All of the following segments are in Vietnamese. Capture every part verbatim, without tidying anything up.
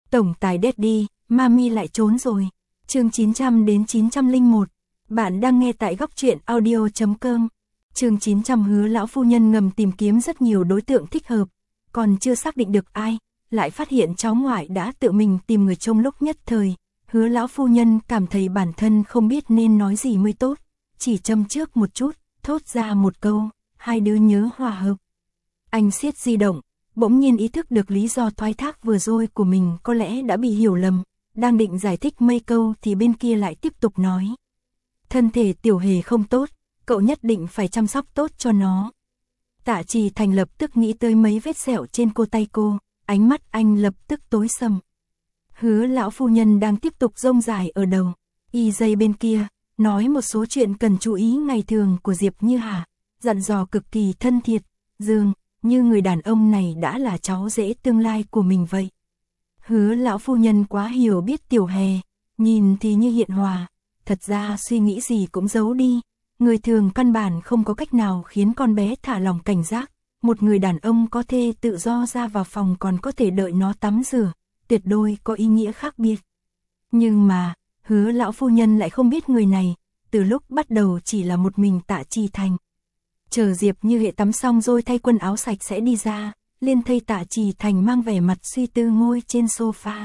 Tổng tài Daddy, Mami lại trốn rồi. Chương chín trăm đến chín trăm lẻ một. Bạn đang nghe tại góc truyện audio chấm com. Chương chín trăm Hứa lão phu nhân ngầm tìm kiếm rất nhiều đối tượng thích hợp, còn chưa xác định được ai, lại phát hiện cháu ngoại đã tự mình tìm người trong lúc nhất thời. Hứa lão phu nhân cảm thấy bản thân không biết nên nói gì mới tốt, chỉ châm trước một chút, thốt ra một câu, hai đứa nhớ hòa hợp. Anh siết di động, bỗng nhiên ý thức được lý do thoái thác vừa rồi của mình có lẽ đã bị hiểu lầm, đang định giải thích mấy câu thì bên kia lại tiếp tục nói. Thân thể Tiểu Hề không tốt, cậu nhất định phải chăm sóc tốt cho nó. Tạ Trì Thành lập tức nghĩ tới mấy vết sẹo trên cô tay cô, ánh mắt anh lập tức tối sầm. Hứa lão phu nhân đang tiếp tục rông dài ở đầu, y dây bên kia, nói một số chuyện cần chú ý ngày thường của Diệp Như Hà, dặn dò cực kỳ thân thiệt, dường như người đàn ông này đã là cháu rể tương lai của mình vậy. Hứa lão phu nhân quá hiểu biết Tiểu Hề, nhìn thì như hiền hòa, thật ra suy nghĩ gì cũng giấu đi. Người thường căn bản không có cách nào khiến con bé thả lòng cảnh giác. Một người đàn ông có thể tự do ra vào phòng còn có thể đợi nó tắm rửa, tuyệt đối có ý nghĩa khác biệt. Nhưng mà, Hứa lão phu nhân lại không biết người này, từ lúc bắt đầu chỉ là một mình Tạ Trì Thành. Chờ Diệp Như Hệ tắm xong rồi thay quần áo sạch sẽ đi ra, liền thấy Tạ Trì Thành mang vẻ mặt suy tư ngồi trên sofa.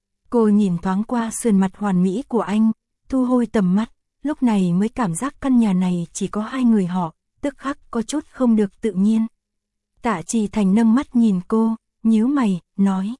Cô nhìn thoáng qua sườn mặt hoàn mỹ của anh, thu hồi tầm mắt, lúc này mới cảm giác căn nhà này chỉ có hai người họ, tức khắc có chút không được tự nhiên. Tạ Trì Thành nâng mắt nhìn cô, nhíu mày, nói.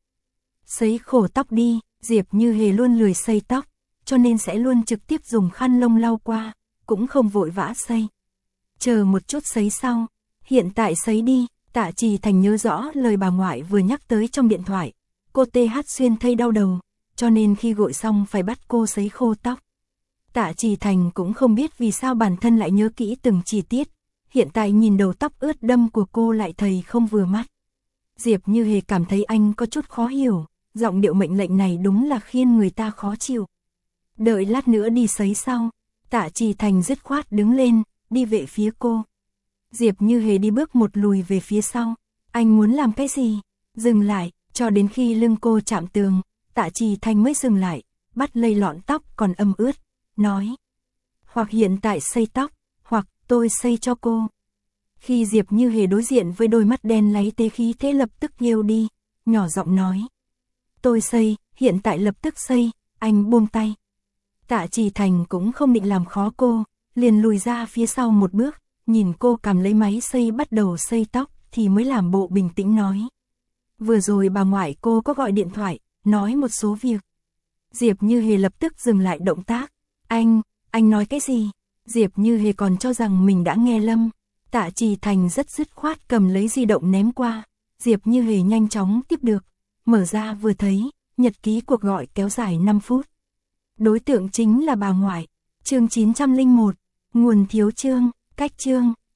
Sấy khổ tóc đi, Diệp Như Hề luôn lười sấy tóc, cho nên sẽ luôn trực tiếp dùng khăn lông lau qua, cũng không vội vã sấy. Chờ một chút sấy sau, hiện tại sấy đi. Tạ Trì Thành nhớ rõ lời bà ngoại vừa nhắc tới trong điện thoại, cô tê hát xuyên thây đau đầu, cho nên khi gội xong phải bắt cô sấy khô tóc. Tạ Trì Thành cũng không biết vì sao bản thân lại nhớ kỹ từng chi tiết, hiện tại nhìn đầu tóc ướt đẫm của cô lại thấy không vừa mắt. Diệp Như Hề cảm thấy anh có chút khó hiểu, giọng điệu mệnh lệnh này đúng là khiến người ta khó chịu. Đợi lát nữa đi sấy sau, Tạ Trì Thành dứt khoát đứng lên, đi về phía cô. Diệp Như Hề đi bước một lùi về phía sau, anh muốn làm cái gì? Dừng lại, cho đến khi lưng cô chạm tường, Tạ Trì Thành mới dừng lại, bắt lây lọn tóc còn ẩm ướt, nói. Hoặc hiện tại sấy tóc, hoặc tôi sấy cho cô. Khi Diệp Như Hề đối diện với đôi mắt đen láy tế khí thế lập tức nghêu đi, nhỏ giọng nói. Tôi sấy, hiện tại lập tức sấy, anh buông tay. Tạ Trì Thành cũng không định làm khó cô, liền lùi ra phía sau một bước, nhìn cô cầm lấy máy sấy bắt đầu sấy tóc thì mới làm bộ bình tĩnh nói. Vừa rồi bà ngoại cô có gọi điện thoại, nói một số việc. Diệp Như Hề lập tức dừng lại động tác. Anh, anh nói cái gì? Diệp Như Hề còn cho rằng mình đã nghe lầm. Tạ Trì Thành rất dứt khoát cầm lấy di động ném qua. Diệp Như Hề nhanh chóng tiếp được. Mở ra vừa thấy, nhật ký cuộc gọi kéo dài năm phút. Đối tượng chính là bà ngoại. Chương chín trăm lẻ một. Nguồn thiếu chương, cách chương.